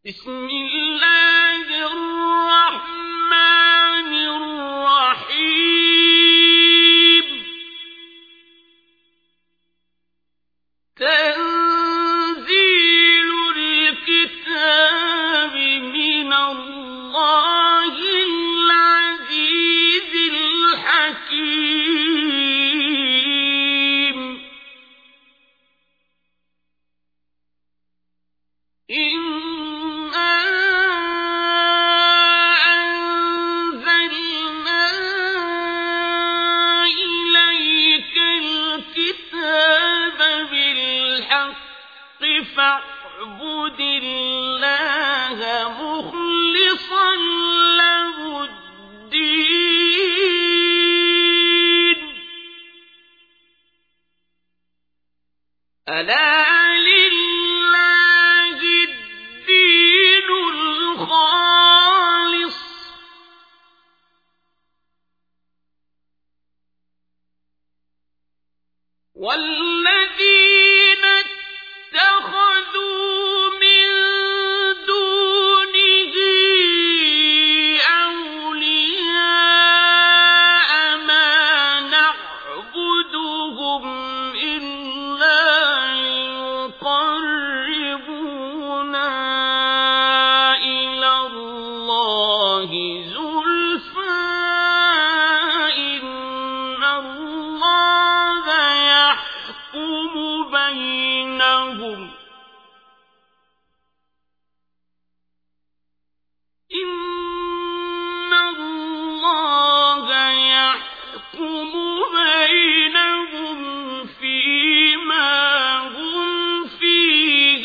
بسم الله الرحمن الرحيم تنزيل الكتاب من الله العزيز الحكيم فاعبد الله مخلصا له الدين ألا لله الدين الخالص والذين اتخذوا من دونه أولياء ما نعبدهم إلا ليقربونا إلى الله زلفى إن الله يحكم بينهم إن الله يحكم بينهم فيما هم فيه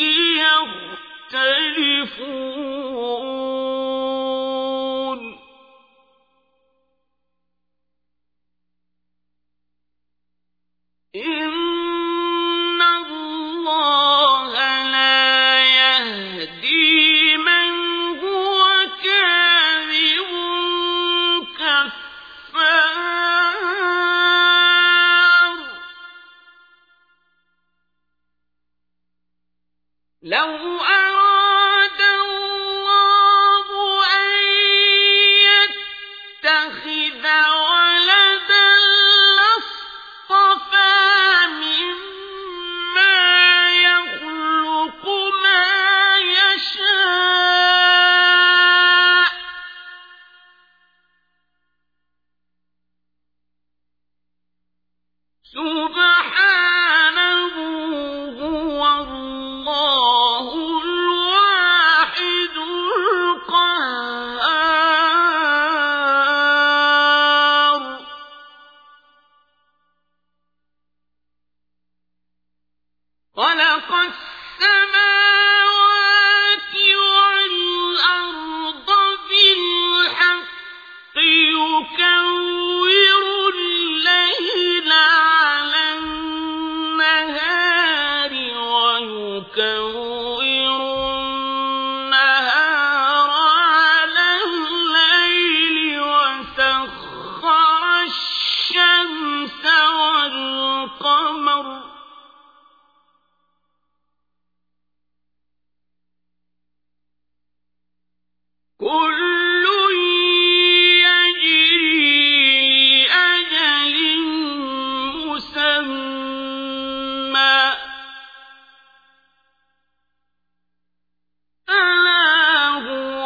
يختلفون إن الله لا يهدي من هو كاذب كفار لو أراد الله أن يتخذ ولدا لاصطفى مما يخلق ما يشاء سبحانه هو الله الواحد القهار خلق السماوات والأرض بالحق يكور الليل على النهار ويكور النهار على الليل وسخر الشمس والقمر كل يجري لأجل مسمى ألا هو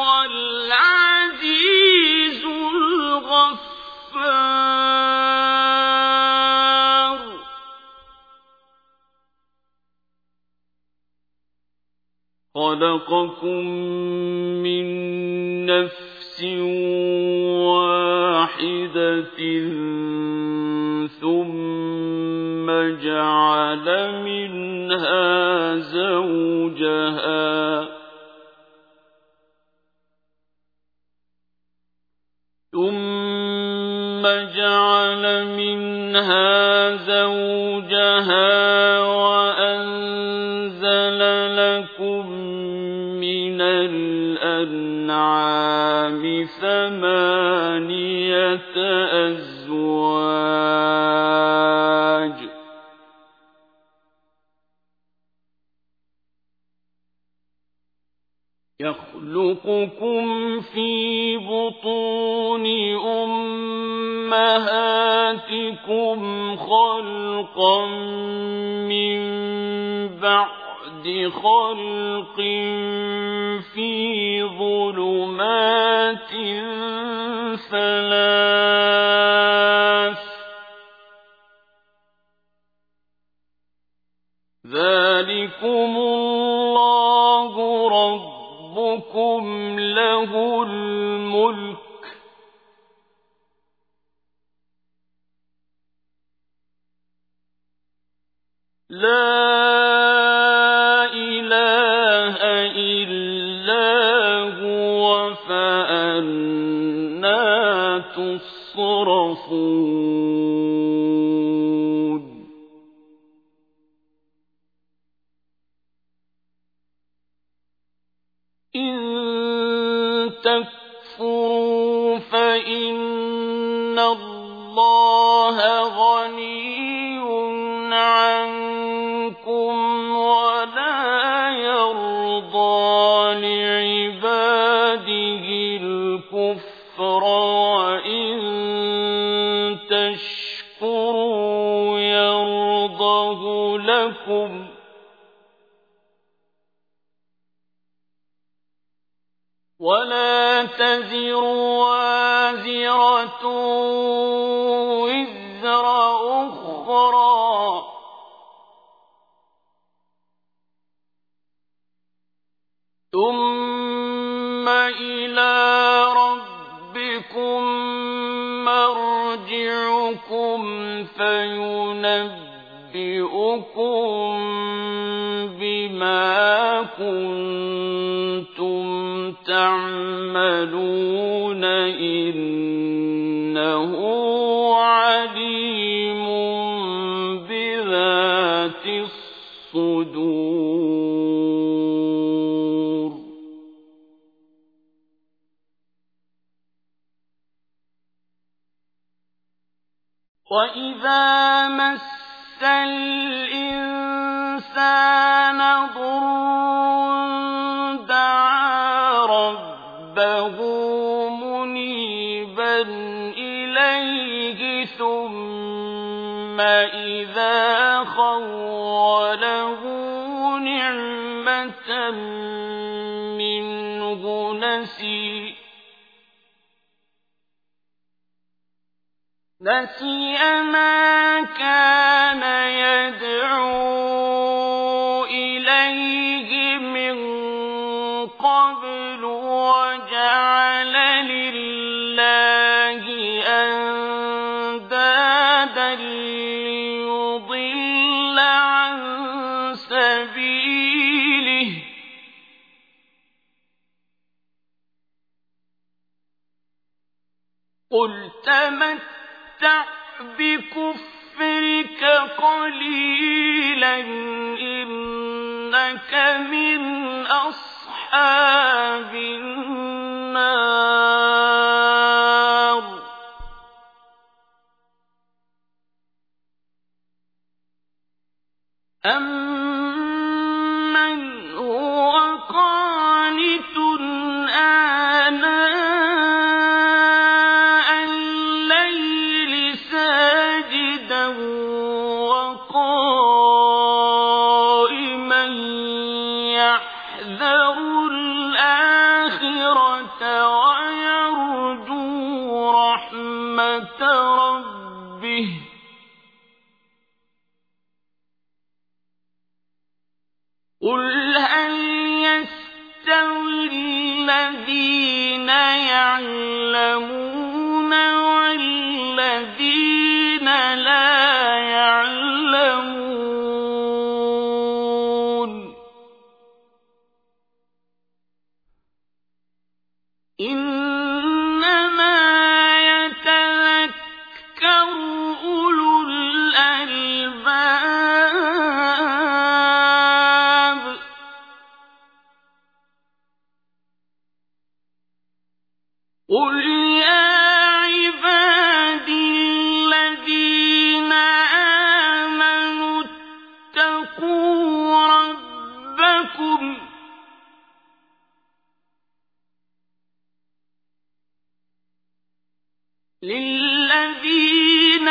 العزيز الغفار خلقكم من نفس واحدة ثم جعل منها زوجها وأنزل لكم من الأنعام ثمانية أزواج يخلقكم في بطون أمهاتكم خلقا من بعد خلق في ظلمات ثلاث ذلكم الله ربكم له الملك لا إله إلا هو فأنى تصرفون إن تكفروا فإن الله غني عنكم ولا يرضى لعباده الكفر وإن تشكروا يرضه لكم ولا تزر وازرة وزر أخرى ثم إلى ربكم مرجعكم فينبئكم بما كنتم تعملون إنه عليم بذات الصدور وإذا مس الإنسان ضر دعا ربه منيبا إليه ثم إذا خوله نعمة منه نسي ما كان يدعو إليه من قبل وجعل لله أندادا ليضل عن سبيله قل تمتع بكفرك قليلا إنك من أصحاب النار أمن هو قانت آناء الليل ساجدا وقائما يحذر الآخرة ويرجو رحمة ربه قل هل يستوي الذين يعلمون والذين لا يعلمون إنما يتذكر أولو الألباب قل يا عبادي الذين آمنوا اتقوا ربكم للذين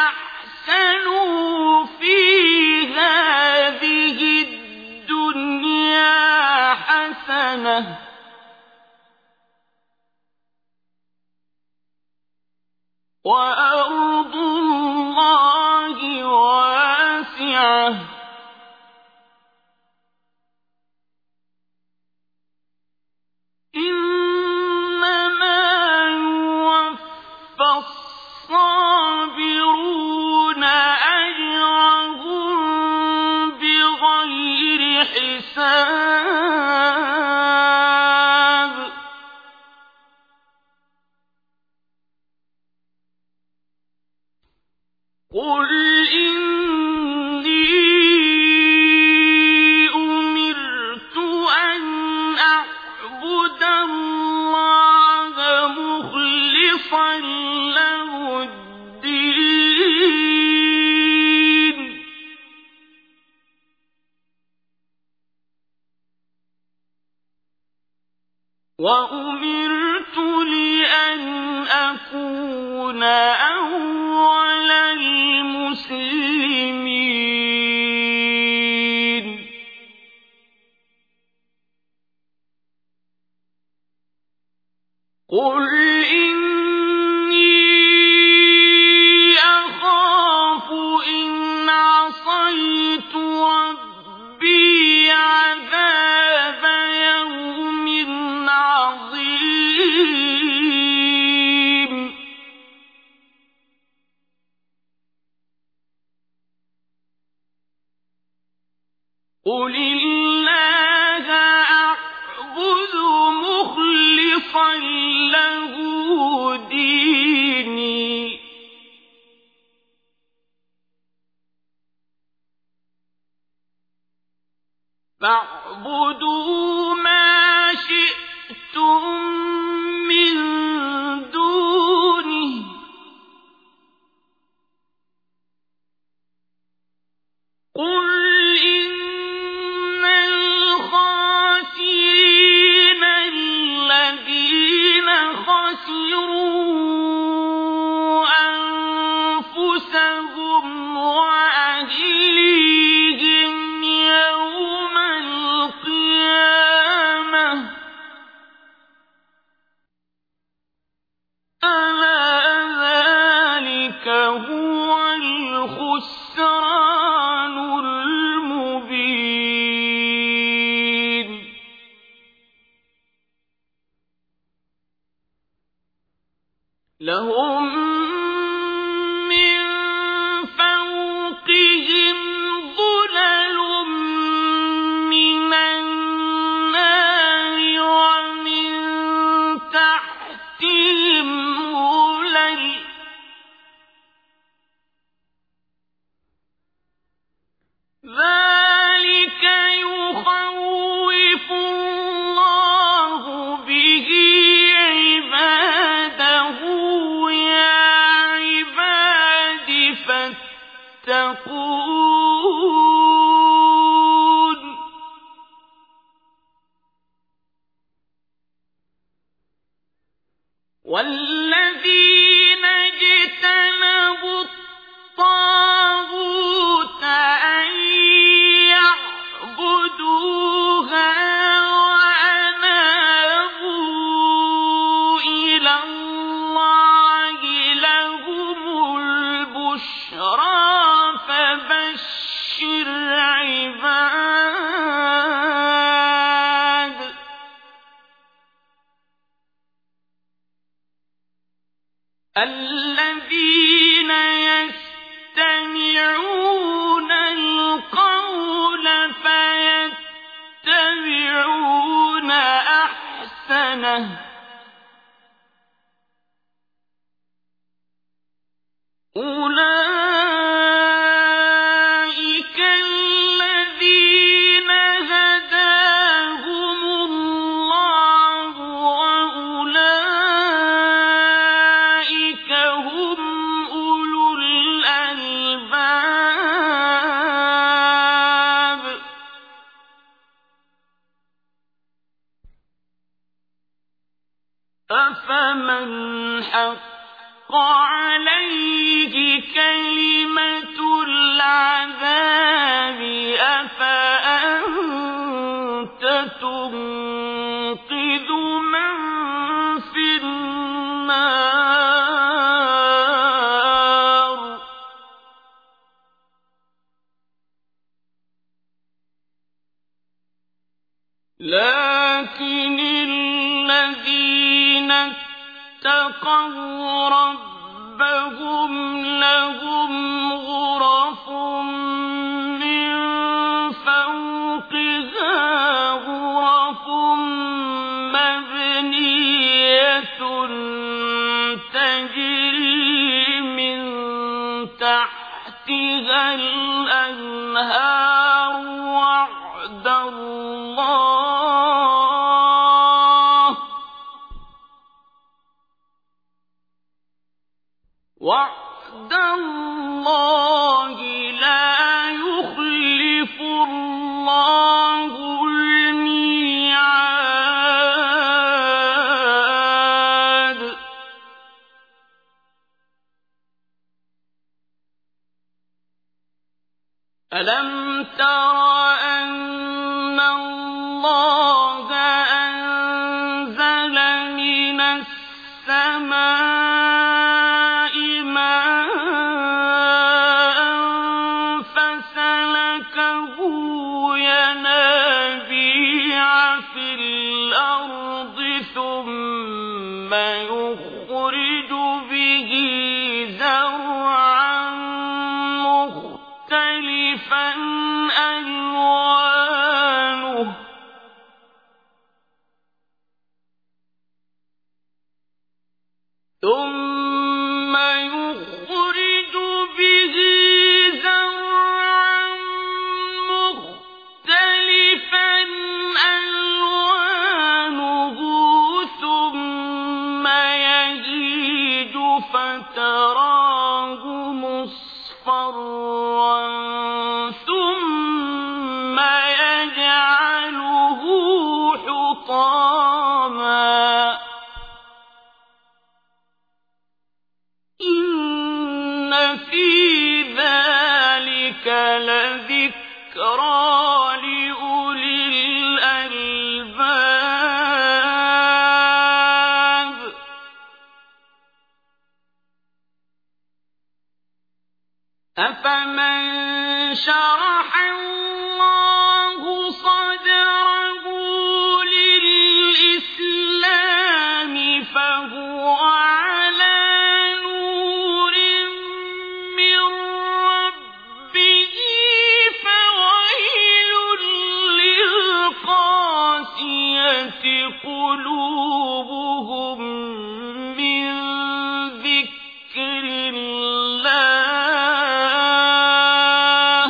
أحسنوا في هذه الدنيا حسنة وأرض الله واسعة إنما يوفى الصابرون أجرهم بغير حساب قل إني أمرت أن أعبد الله مخلصا له الدين وأمرت لأن أكون أول المسلمين قل إني أخاف إن عصيت ربي عذاب يوم عظيم قل الله أعبد مخلصا له ديني فاعبدوا ما شئتم من دونه قل إن الخاسرين الذين خسروا أنفسهم وأهليهم يوم القيامة ألا ذلك هو الخسران المبين لهم من فوقهم ظلل من النار ومن تحتهم ظلل ذلك يخوف الله به عباده يا عباد فاتقون والذين اجتنبوا الطاغوت أن يعبدوها وأنابوا إلى الله لهم البشرى فبشر عباد الذين يستمعون القول فيتبعون أحسنه أولئك الذين هداهم الله وأولئك هم أولو الألباب أفمن حق عليه كلمة العذاب أفأنت تنقذ من في النار لكن الذين اتقوا ربهم لهم غرف من فوقها غرف مبنية تجري من تحتها الأنهار وعد الله لا يخلف الله الميعاد ألم تر أن الله أنزل من السماء ماء فسلكه ينابيع في الأرض ثم يخرج به زرعا مختلفا ألوانه ثم يخرج به زرعا مختلفا ألوانه ثم يهيج فتراه مصفرا ثم يجعله حطاما إن في ذلك لذكرى لأولي الألباب أفمن شرح الله صدره للإسلام فهو على نور من ربه فويل للقاسية قلوبهم من ذكر الله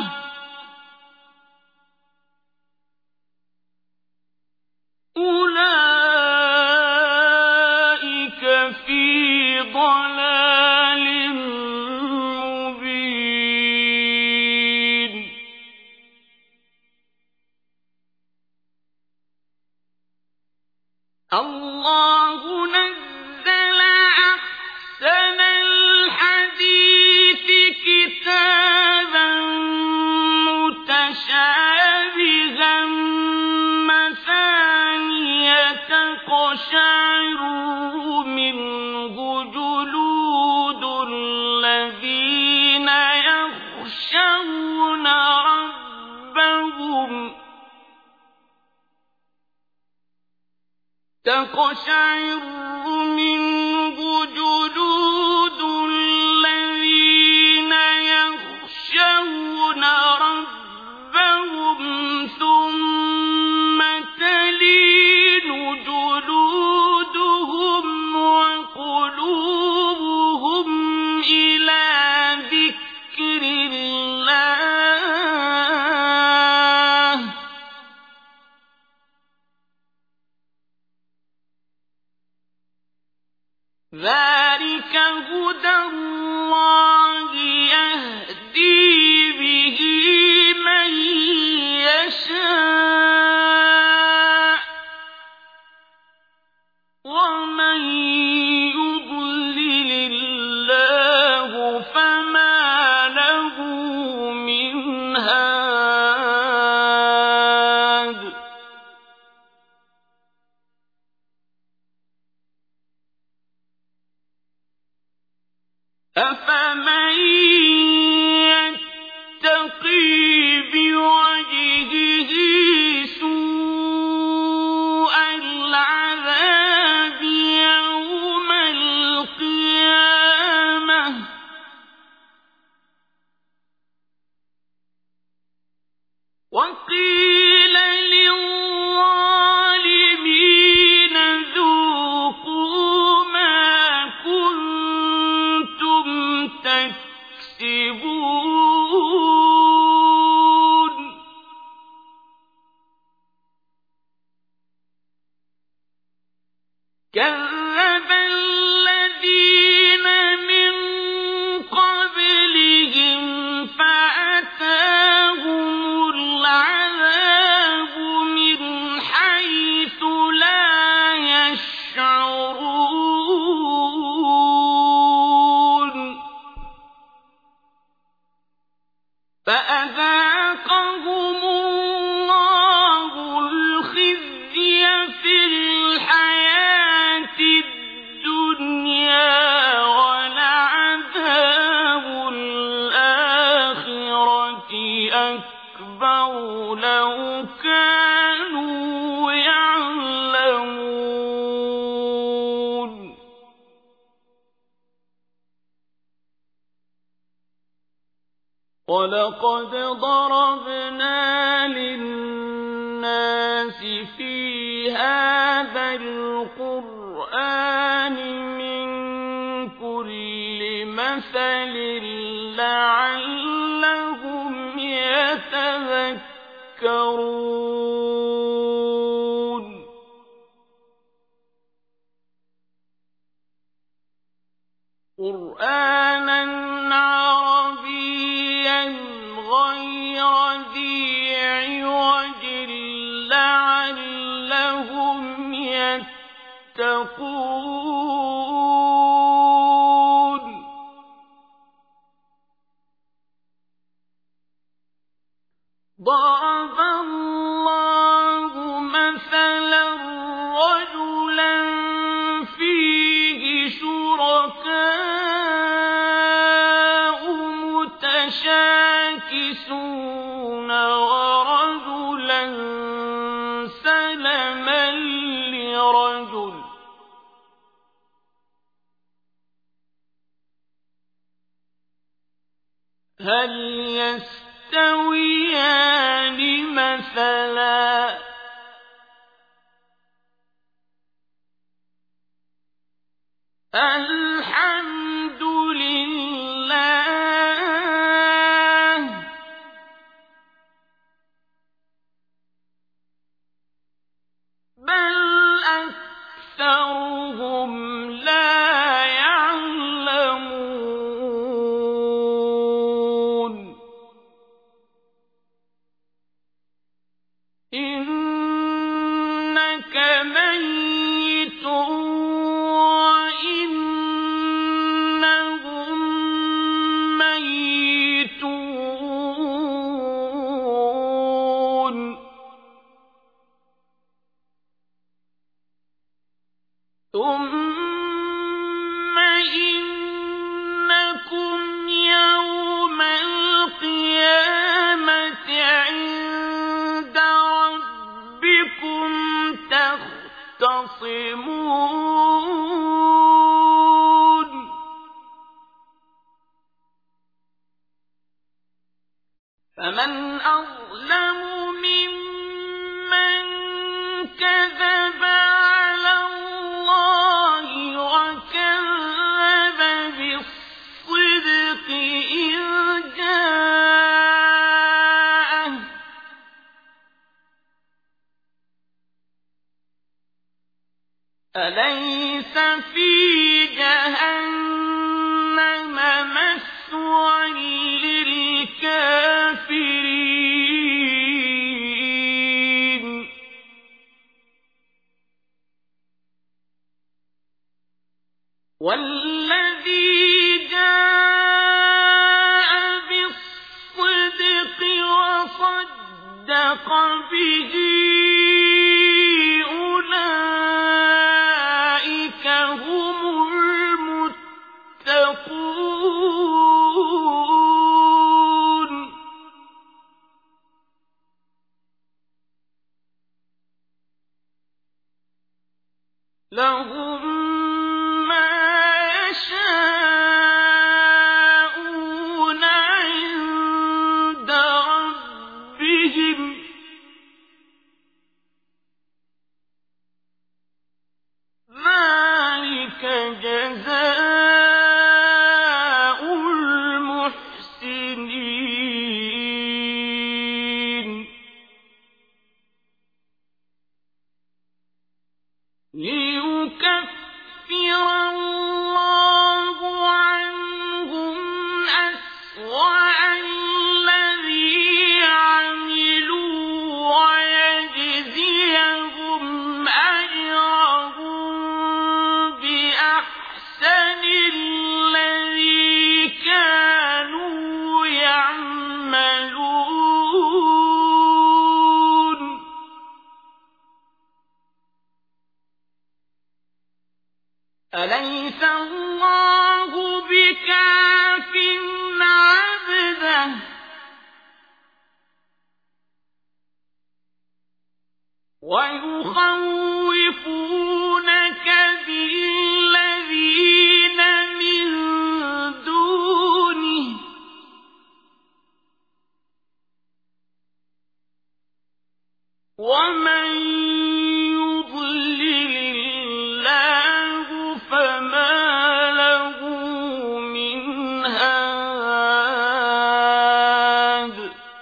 أولئك في ضلال مبين الله نزل أحسن الحديث كتابا متشابها مثانية تقشعر منه جلود الذين يخشون ربهم تقشعر منه جلود الذين يخشون ربهم ثم تلين جلودهم وقلوبهم إلى ذكر الله ذلك هدى الله يهدي به من يشاء ومن يضلل أفمن يتقي بوجهه سوء العذاب يوم القيامة وقيل للظالمين ذوقوا ما كنتم تكسبون كذب الذين من قبلهم فأتاهم العذاب من حيث لا يشعرون فأذاقهم الله الخزي في الحياة الدنيا ولعذاب الآخرة أكبر لو كانوا يعلمون ولقد ضربنا للناس في هذا القرآن من كل مثل لعلهم يتذكرون قرآنا عربيا غير ذي عوج لعلهم يتقون ضرب الله مثلا رجلا فيه شركاء متشاكسون ورجلا سلما لرجل هل يستويان مثلا الحمد لله بل أكثرهم لا يعلمون إنك ميت وإنهم ميتون ثم إنكم يوم القيامة عند ربكم تختصمون فمن أظلم ممن كذب على الله وكذب بالصدق إذ جاءه أليس في جهنم مثوى للكافرين والذي جاء بالصدق وصدق به أولئك هم المتقون لهم ما يشاءون عند ربهم ذلك جزاء المحسنين ليكفر الله عنهم أسوأ الذي عملوا ويجزيهم أجرهم بأحسن الذي كانوا يعملون أليس الله بكاف عبده ويخوفونك بالذين من دونه ومن يضلل الله فما له من هاد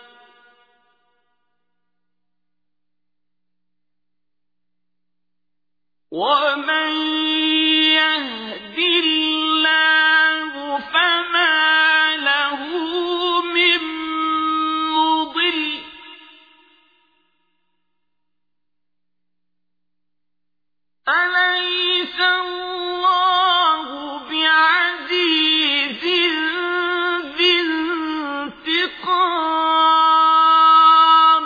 ومن يهد الله فما له من مضل أليس الله بعزيز ذي انتقام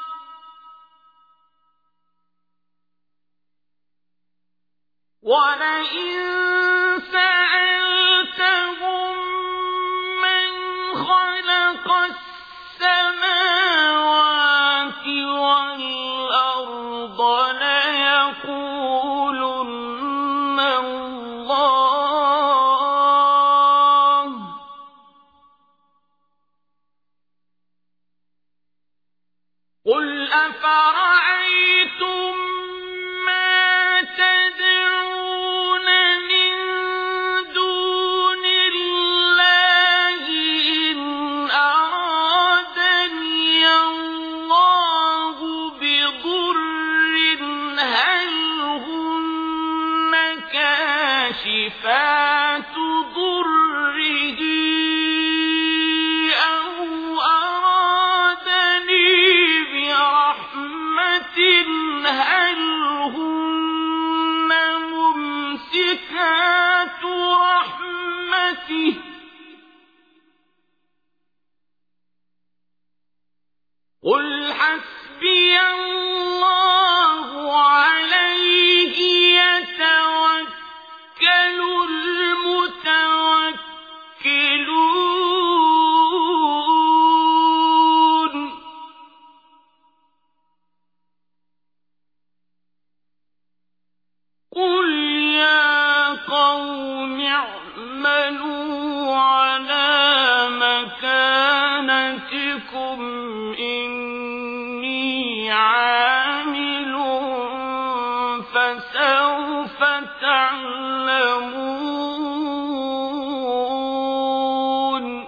ولئن سألتهم من خلق السماوات والأرض ليقولن الله قل أفرأيتم ما تدعون من دون الله إن أرادني الله بضر هل هن كاشفات ضره أو أرادني برحمة هل هن ممسكات رحمته قل حسبي الله عليه يتوكل المتوكلون قل يا قوم اعملوا على مكانتكم إني عامل فسوف تعلمون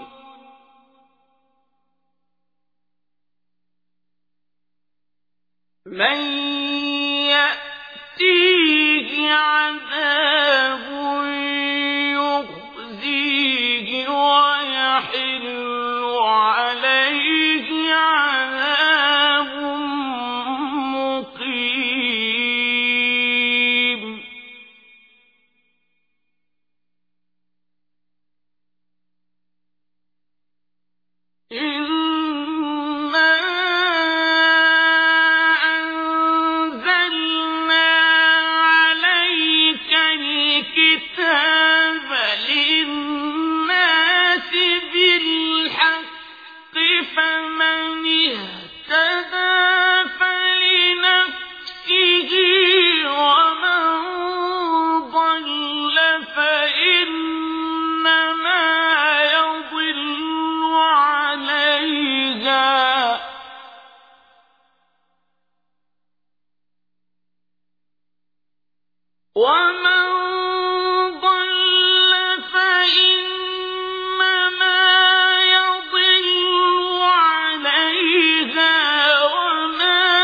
من يأتيه عذاب يخزيه ويحل عليه عذاب مقيم ومن ضل فإنما يضل عليها وما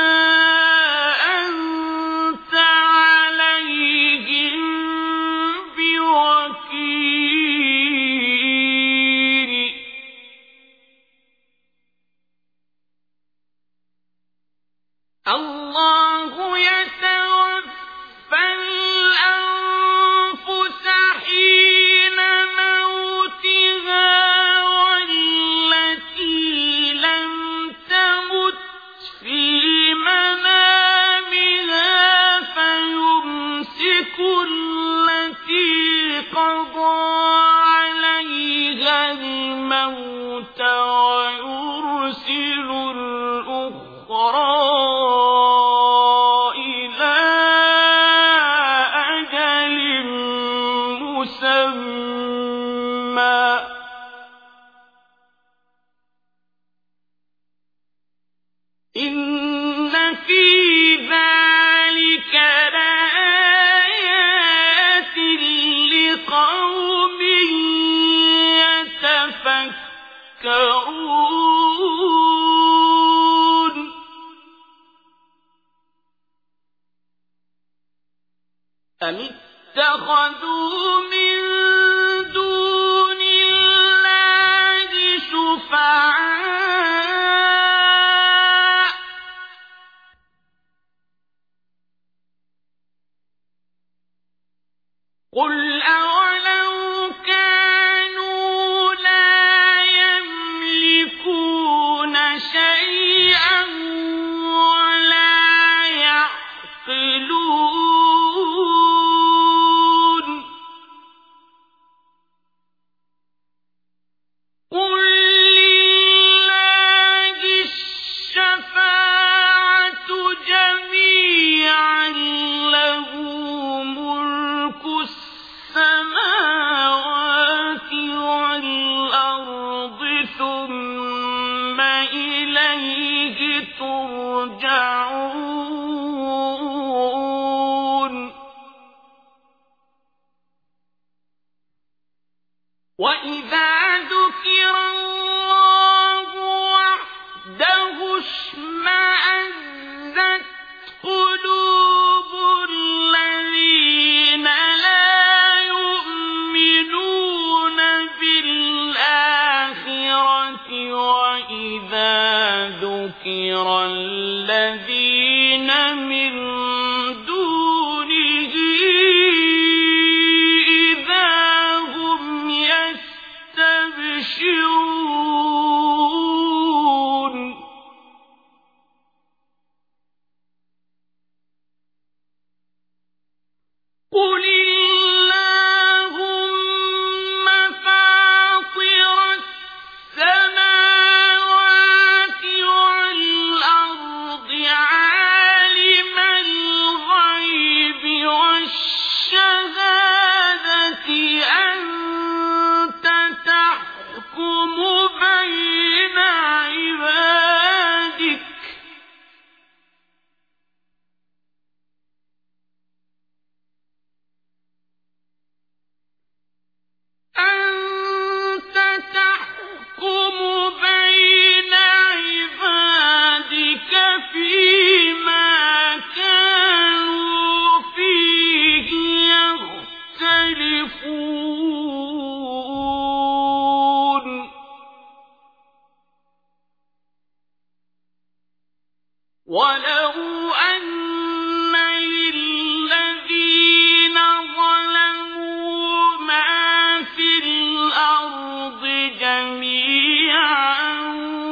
أنت عليهم بوكيل الله يتوفى الأنفس حين موتها والتي لم تمت في منامها فيمسك التي قضى عليها الموت ويرسل الأخرى إلى أجل مسمى إن في ذلك لآيات لقوم يتفكرون أم اتخذوا من دون الله شفعاء قل أولو كانوا لا يملكون شيئا ولا يعقلون قل لله الشفاعة جميعا له ملك السماوات والأرض ثم إليه ترجعون وإذا ذكر الله وحده اشمأزت قلوب الذين لا يؤمنون بالآخرة وإذا ذكر الذين من دونه إذا هم يستبشرون قل اللهم فاطر السماوات والأرض عالم الغيب والشهادة أنت تحكم بين عبادك أنت تحكم بين عبادك فيما كانوا فيه يختلفون ولو أن للذين ظلموا ما في الأرض جميعا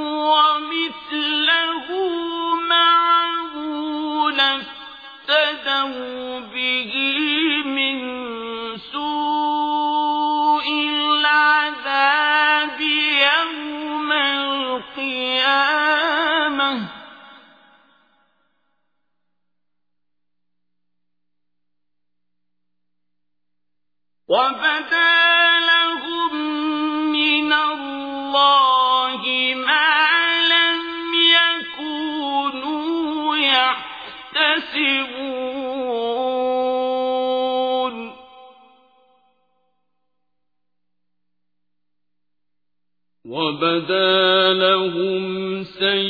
ومثله معه لافتدوا به من سوء العذاب يوم القيامة وبدا لهم من الله ما لم يكونوا يحتسبون وبدا لهم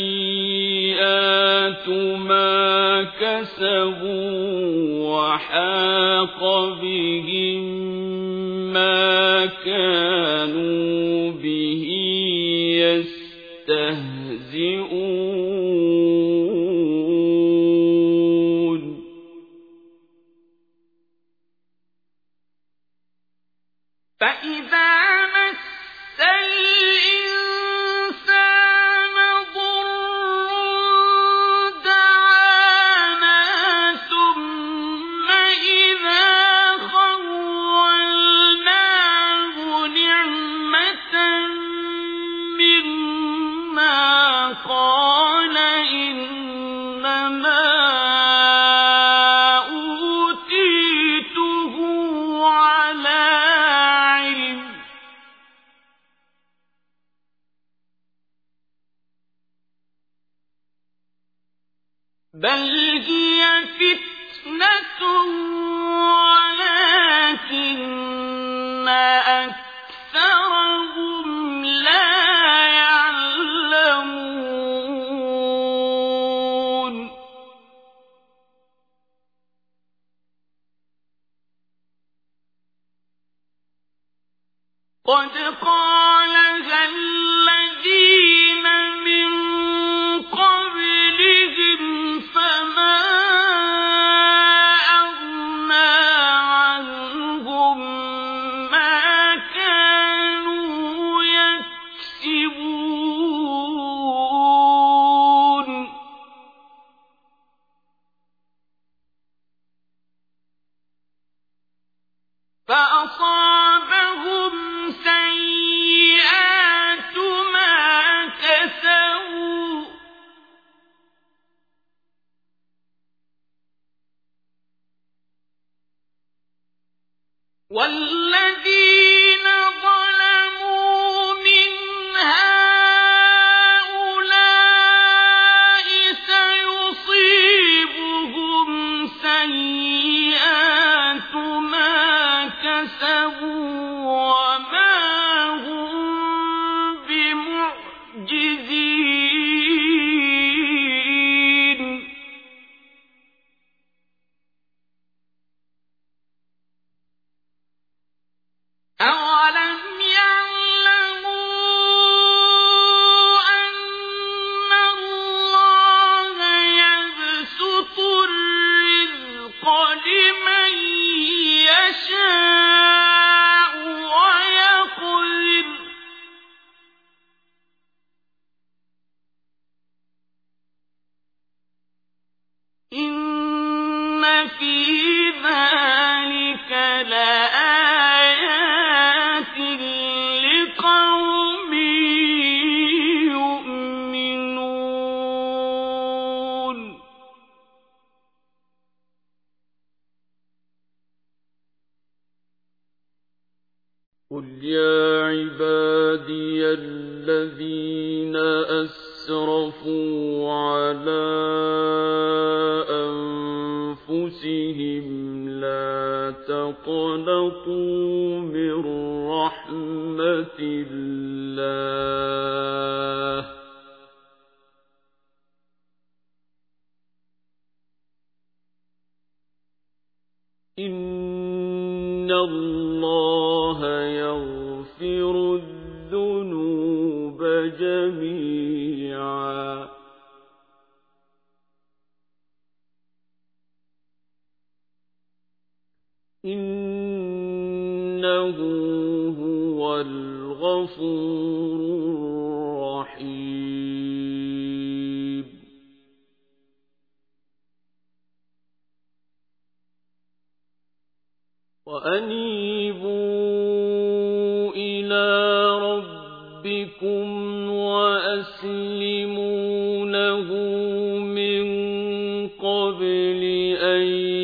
سيئات ما كسبوا وحاق بهم ما كانوا به يستهزئون فإذا مس الإنسان ضر دعانا ثم إذا خولناه نعمة منا قال إنما أوتيته على علم بل هي فتنة ولكن أكثرهم لا يعلمون قد قالها الذين من قبلهم فما أغنى عنهم ما كانوا يكسبون فأصابهم سيئات ما كسبوا والذين ظلموا من هؤلاء سيصيبهم سيئات ما كسبوا وما هم بمعجزين أولم يعلموا أن الله يبسط الرزق لمن يشاء ويقدر إن في ذلك لآيات لقوم يؤمنون قل يا عبادي الذين أسرفوا على أنفسهم لا تقنطوا من رحمة الله إن الله يغفر الذنوب جميعا إنه هو الغفور الرحيم وأنيبوا إلى ربكم وأسلموا له من قبل أن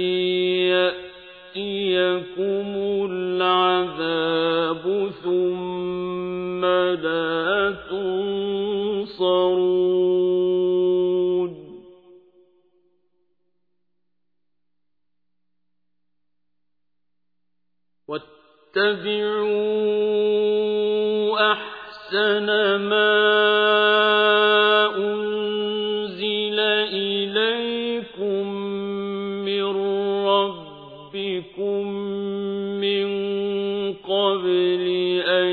يأتيكم العذاب ثم لا تنصرون واتبعوا أحسن أَحْسَنَ مَا أُنزِلَ إِلَيْكُم مِّن رَّبِّكُم مِّن قَبْلِ أَن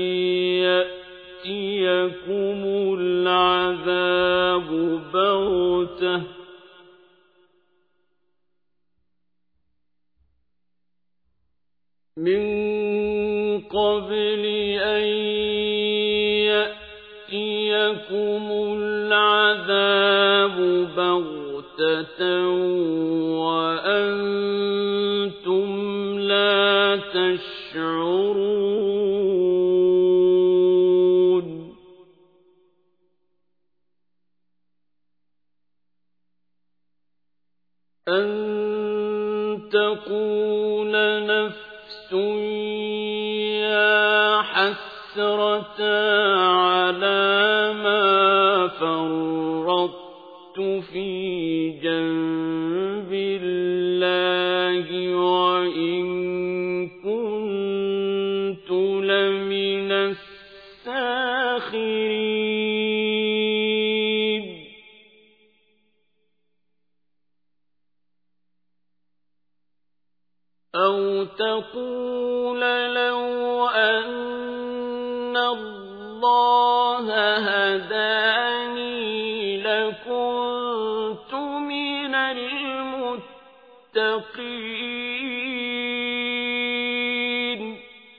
يَأْتِيَكُمُ الْعَذَابُ بَغْتَةً وَأَنتُمْ لَا تَشْعُرُونَ أَن تَقُولَ نَفْسٌ يَا حَسْرَتَا عَلَىٰ مَا فرطت في جنب الله وإن كنت لمن الساخرين أو تقول لو أن الله هداني لكنت من المتقين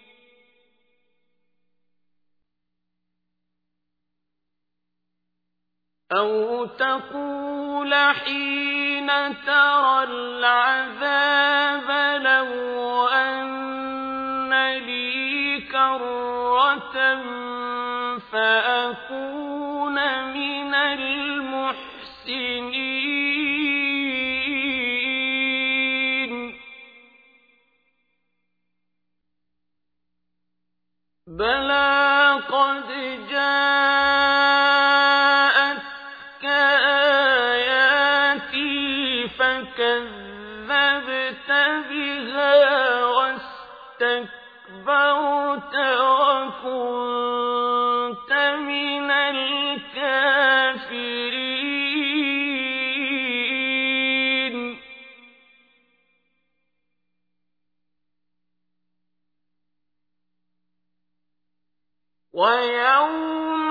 أو تقول حين ترى العذاب لو أن لي كرة فأكون من المحسنين بلى قد جاءتك آياتي فكذبت بها واستكبرت وكنت من الكافرين ويوم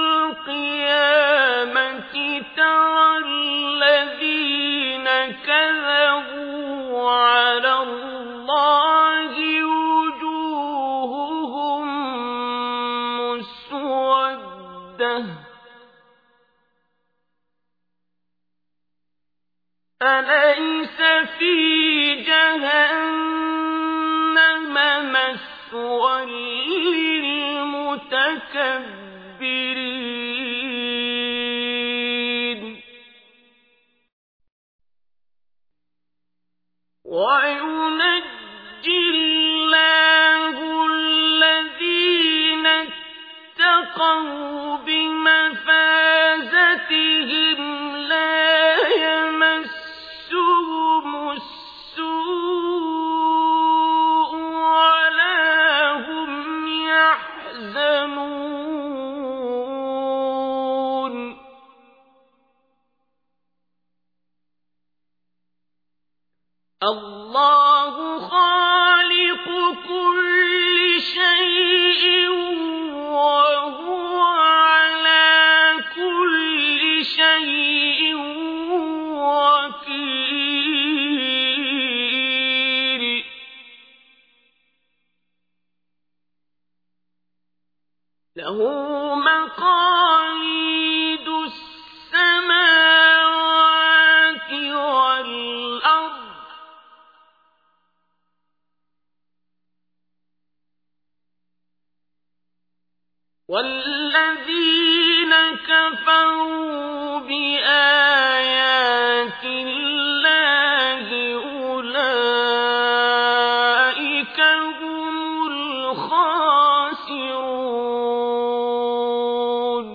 القيامة ترى الذين كذبوا على الله وجوههم مسودة أليس في جهنم مثوى للمتكبرين وينجي الله الذين اتقوا بمفازتهم لا يمسهم السوء ولا هم يحزنون الله خالق كل شيء وهو على كل شيء وكيل له مقاليد السماوات والأرض والذين كفروا بآيات الله أولئك هم الخاسرون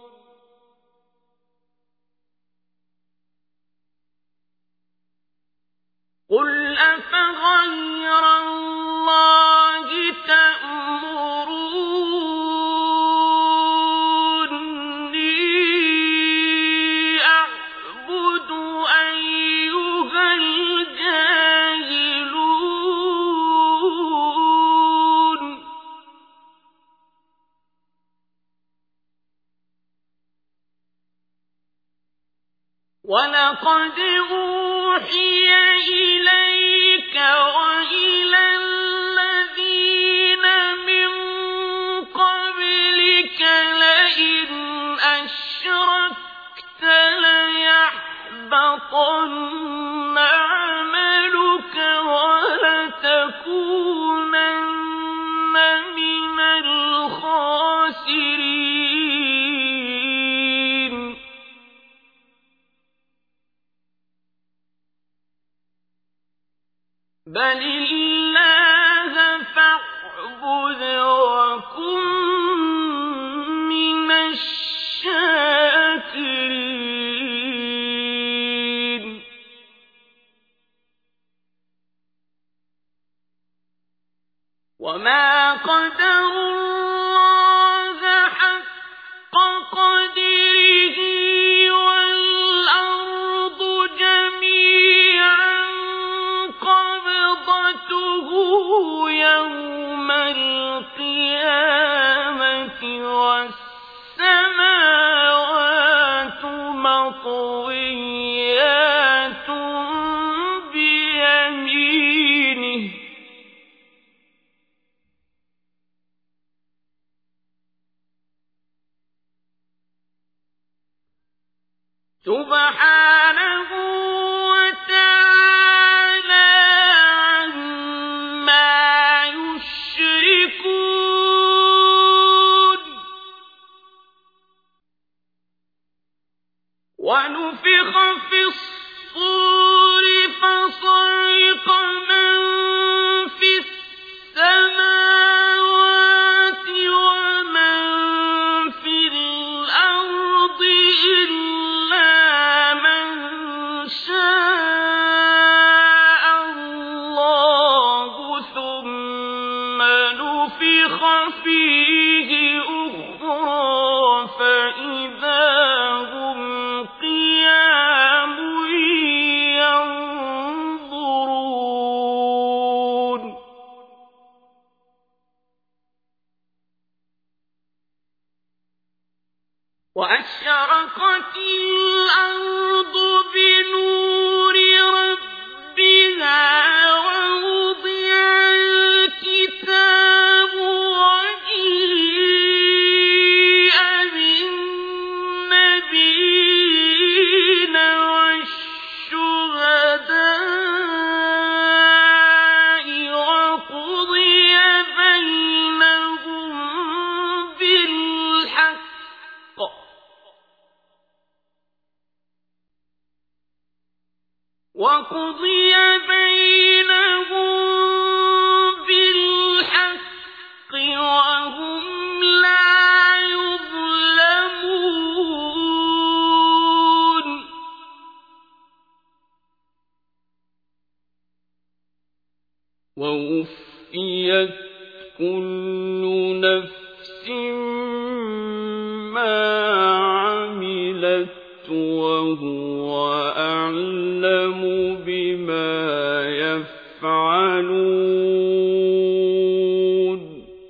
قل أفغير الله تأمرون وَلَقَدْ أُوحِيَ إِلَيْكَ وَإِلَى الَّذِينَ مِن قَبْلِكَ لَئِنْ أَشْرَكْتَ لَيَحْبَطَنَّ عَمَلُكَ وَلَتَكُونَنَّ مِنَ الْخَاسِرِينَ بَلِ اللَّهَ فَاعْبُدْ وَكُن مِّنَ الشَّاكِرِينَ وَمَا قَدَرُوا اللَّهَ حَقَّ قَدْرِهِ وَالْأَرْضُ جَمِيعًا قَبْضَتُهُ يَوْمَ الْقِيَامَةِ وَالسَّمَاوَاتُ مَطْوِيَّاتٌ بِيَمِينِهِ سُبْحَانَهُ وَتَعَالَى عَمَّا يُشْرِكُونَ وَنُفِخَ فِي الصُّورِ فَصَعِقَ مَن فِي السَّمَاوَاتِ وَمَن فِي الْأَرْضِ إِلَّا مَن شَاءَ اللَّهُ ثُمَّ نُفِخَ فِيهِ أُخْرَىٰ فَإِذَا هُمْ قِيَامٌ يَنظُرُونَ وَأَشْرَقَتِ الْأَرْضُ بِنُورِ رَبِّهَا وَوُضِعَ الْكِتَابُ وَجِيءَ بِالنَّبِيِّينَ وَالشُّهَدَاءِ وَقُضِيَ بَيْنَهُم بِالْحَقِّ وَهُمْ لَا يُظْلَمُونَ وَوُفِّيَتْ كُلُّ نَفْسٍ مَّا عَمِلَتْ وَهُوَ أَعْلَمُ بِمَا يَفْعَلُونَ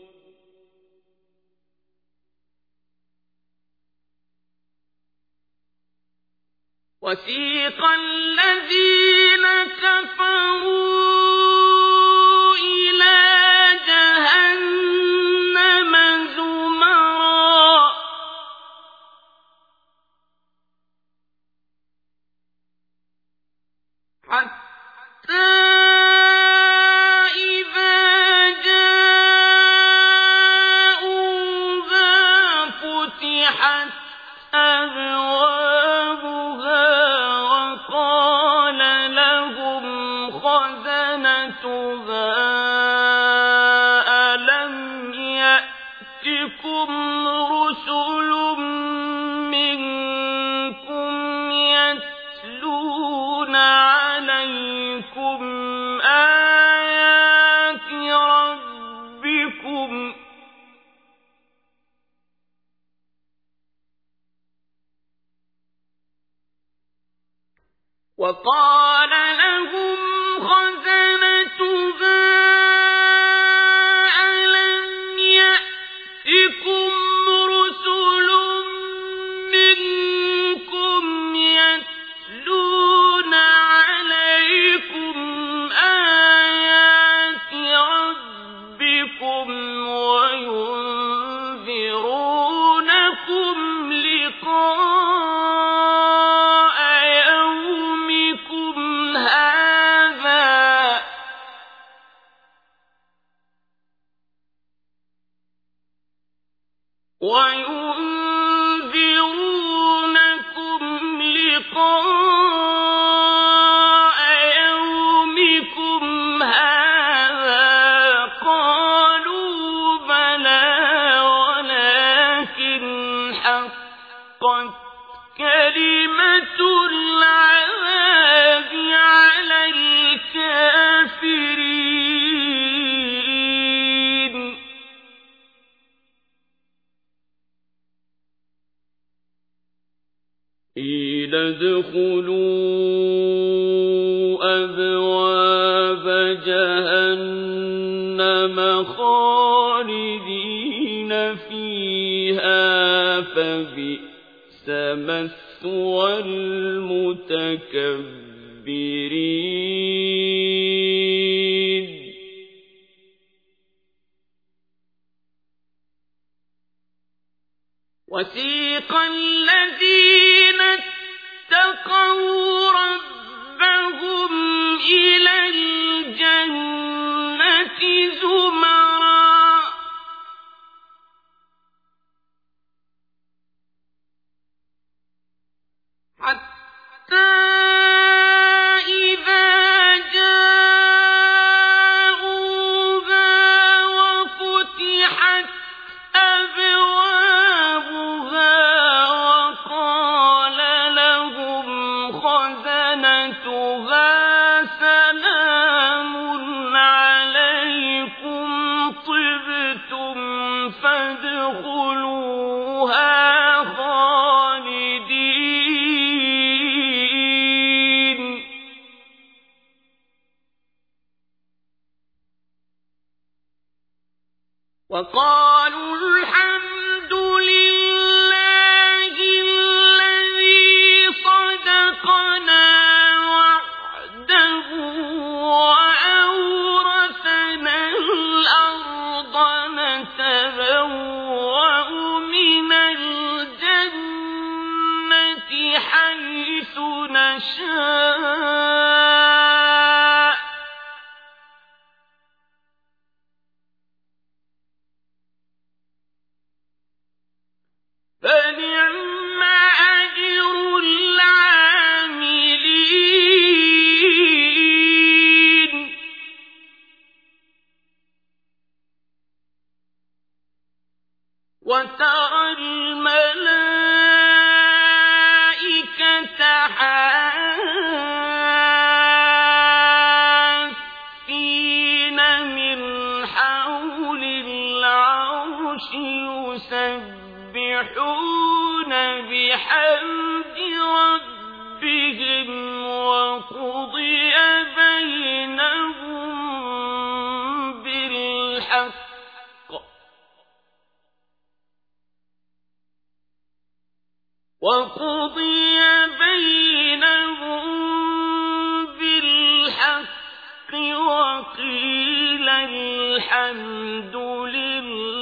وَسِيقَ الَّذِينَ كَفَرُوا إِلَىٰ جَهَنَّمَ زُمَرًا حَتَّىٰ إِذَا جَاءُوهَا فُتِحَتْ أَبْوَابُهَا وَقَالَ لَهُمْ خَزَنَتُهَا وينذرونكم لقاء يومكم هذا قالوا بلى ولكن حقت كلمة العذاب على الكافرين قيل ادخلوا أبواب جهنم خالدين فيها فبئس مثوى المتكبرين وسيق الذين اتقوا ربهم إلى الجنة زمرا حتى إذا جاءوها وفتحت أبوابها وقال لهم خزنتها سلام عليكم طبتم فادخلوها خالدين وقالوا الحمد لله الذي صدقنا وعده وأورثنا الأرض نتبوأ من الجنة حيث نشاء فنعم أجر العاملين وترى الملائكة حافين من حول العرش يسبحون بحمد ربهم وقضي بينهم بالحق وقيل الحمد لله